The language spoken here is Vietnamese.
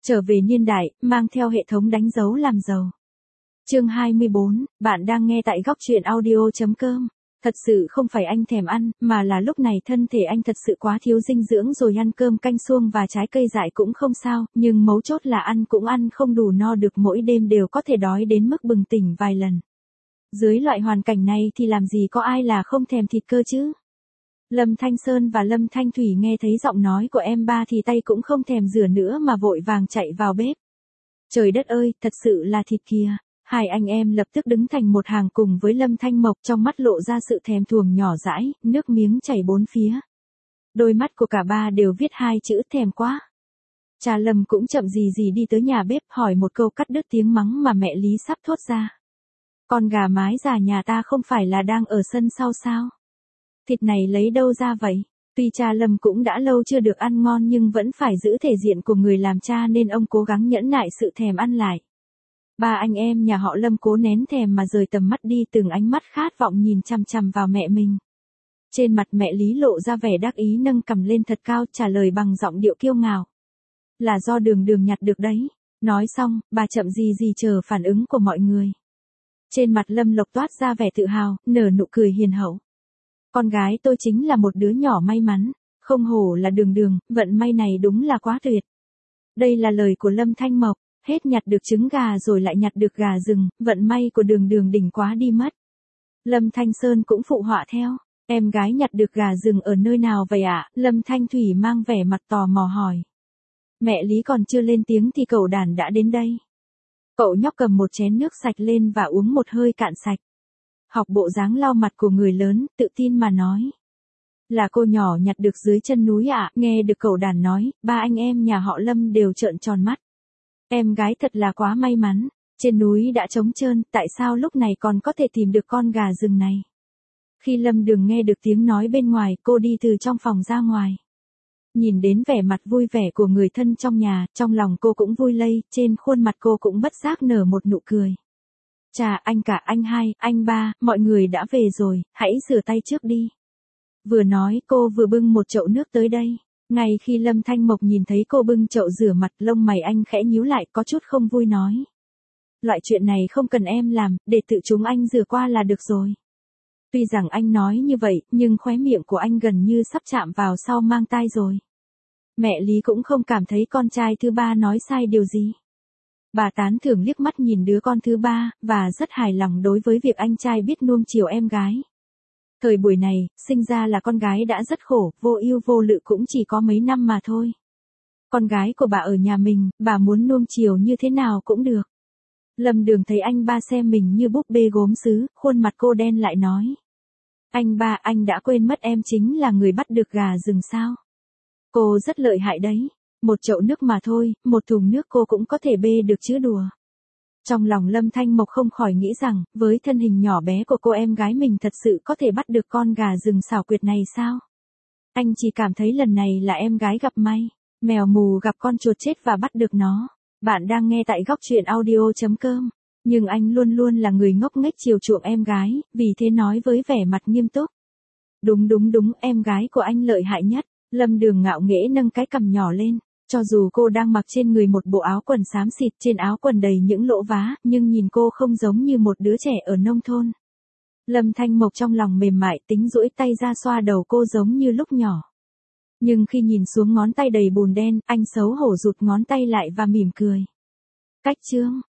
Trở về niên đại, mang theo hệ thống đánh dấu làm giàu. Chương 24, bạn đang nghe tại góc truyện audio.com. Thật sự không phải anh thèm ăn, mà là lúc này thân thể anh thật sự quá thiếu dinh dưỡng rồi, ăn cơm canh suông và trái cây dại cũng không sao, nhưng mấu chốt là ăn cũng ăn không đủ no được, mỗi đêm đều có thể đói đến mức bừng tỉnh vài lần. Dưới loại hoàn cảnh này thì làm gì có ai là không thèm thịt cơ chứ? Lâm Thanh Sơn và Lâm Thanh Thủy nghe thấy giọng nói của em ba thì tay cũng không thèm rửa nữa mà vội vàng chạy vào bếp. Trời đất ơi, thật sự là thịt kìa. Hai anh em lập tức đứng thành một hàng cùng với Lâm Thanh Mộc, trong mắt lộ ra sự thèm thuồng nhỏ dãi, nước miếng chảy bốn phía. Đôi mắt của cả ba đều viết hai chữ thèm quá. Cha Lâm cũng chậm gì gì đi tới nhà bếp hỏi một câu cắt đứt tiếng mắng mà mẹ Lý sắp thốt ra. Con gà mái già nhà ta không phải là đang ở sân sau sao? Thịt này lấy đâu ra vậy? Tuy cha Lâm cũng đã lâu chưa được ăn ngon nhưng vẫn phải giữ thể diện của người làm cha nên ông cố gắng nhẫn nại sự thèm ăn lại. Ba anh em nhà họ Lâm cố nén thèm mà rời tầm mắt đi, từng ánh mắt khát vọng nhìn chằm chằm vào mẹ mình. Trên mặt mẹ Lý lộ ra vẻ đắc ý, nâng cằm lên thật cao trả lời bằng giọng điệu kiêu ngạo. Là do Đường Đường nhặt được đấy. Nói xong, bà chậm gì gì chờ phản ứng của mọi người. Trên mặt Lâm Lộc toát ra vẻ tự hào, nở nụ cười hiền hậu. Con gái tôi chính là một đứa nhỏ may mắn, không hổ là Đường Đường, vận may này đúng là quá tuyệt. Đây là lời của Lâm Thanh Mộc, hết nhặt được trứng gà rồi lại nhặt được gà rừng, vận may của Đường Đường đỉnh quá đi mất. Lâm Thanh Sơn cũng phụ họa theo, em gái nhặt được gà rừng ở nơi nào vậy ạ? Lâm Thanh Thủy mang vẻ mặt tò mò hỏi. Mẹ Lý còn chưa lên tiếng thì cậu đàn đã đến đây. Cậu nhóc cầm một chén nước sạch lên và uống một hơi cạn sạch. Học bộ dáng lau mặt của người lớn, tự tin mà nói. Là cô nhỏ nhặt được dưới chân núi ạ. Nghe được cậu đàn nói, ba anh em nhà họ Lâm đều trợn tròn mắt. Em gái thật là quá may mắn, trên núi đã trống trơn, tại sao lúc này còn có thể tìm được con gà rừng này? Khi Lâm Đường nghe được tiếng nói bên ngoài, cô đi từ trong phòng ra ngoài. Nhìn đến vẻ mặt vui vẻ của người thân trong nhà, trong lòng cô cũng vui lây, trên khuôn mặt cô cũng bất giác nở một nụ cười. Chà, anh cả, anh hai, anh ba, mọi người đã về rồi, hãy rửa tay trước đi. Vừa nói cô vừa bưng một chậu nước tới đây. Ngay khi Lâm Thanh Mộc nhìn thấy cô bưng chậu rửa mặt, lông mày anh khẽ nhíu lại, có chút không vui nói. Loại chuyện này không cần em làm, để tự chúng anh rửa qua là được rồi. Tuy rằng anh nói như vậy, nhưng khóe miệng của anh gần như sắp chạm vào sau mang tai rồi. Mẹ Lý cũng không cảm thấy con trai thứ ba nói sai điều gì. Bà tán thưởng liếc mắt nhìn đứa con thứ ba, và rất hài lòng đối với việc anh trai biết nuông chiều em gái. Thời buổi này, sinh ra là con gái đã rất khổ, vô ưu vô lự cũng chỉ có mấy năm mà thôi. Con gái của bà ở nhà mình, bà muốn nuông chiều như thế nào cũng được. Lâm Đường thấy anh ba xem mình như búp bê gốm sứ, khuôn mặt cô đen lại nói. Anh ba, anh đã quên mất em chính là người bắt được gà rừng sao? Cô rất lợi hại đấy. Một chậu nước mà thôi, một thùng nước cô cũng có thể bê được chứ đùa. Trong lòng Lâm Thanh Mộc không khỏi nghĩ rằng, với thân hình nhỏ bé của cô em gái mình thật sự có thể bắt được con gà rừng xảo quyệt này sao? Anh chỉ cảm thấy lần này là em gái gặp may, mèo mù gặp con chuột chết và bắt được nó. Bạn đang nghe tại góc truyện audio.com. Nhưng anh luôn luôn là người ngốc nghếch chiều chuộng em gái, vì thế nói với vẻ mặt nghiêm túc. Đúng, em gái của anh lợi hại nhất. Lâm Đường ngạo nghễ nâng cái cằm nhỏ lên. Cho dù cô đang mặc trên người một bộ áo quần xám xịt, trên áo quần đầy những lỗ vá, nhưng nhìn cô không giống như một đứa trẻ ở nông thôn. Lâm Thanh Mộc trong lòng mềm mại, tính duỗi tay ra xoa đầu cô giống như lúc nhỏ. Nhưng khi nhìn xuống ngón tay đầy bùn đen, anh xấu hổ rụt ngón tay lại và mỉm cười. Cách chương.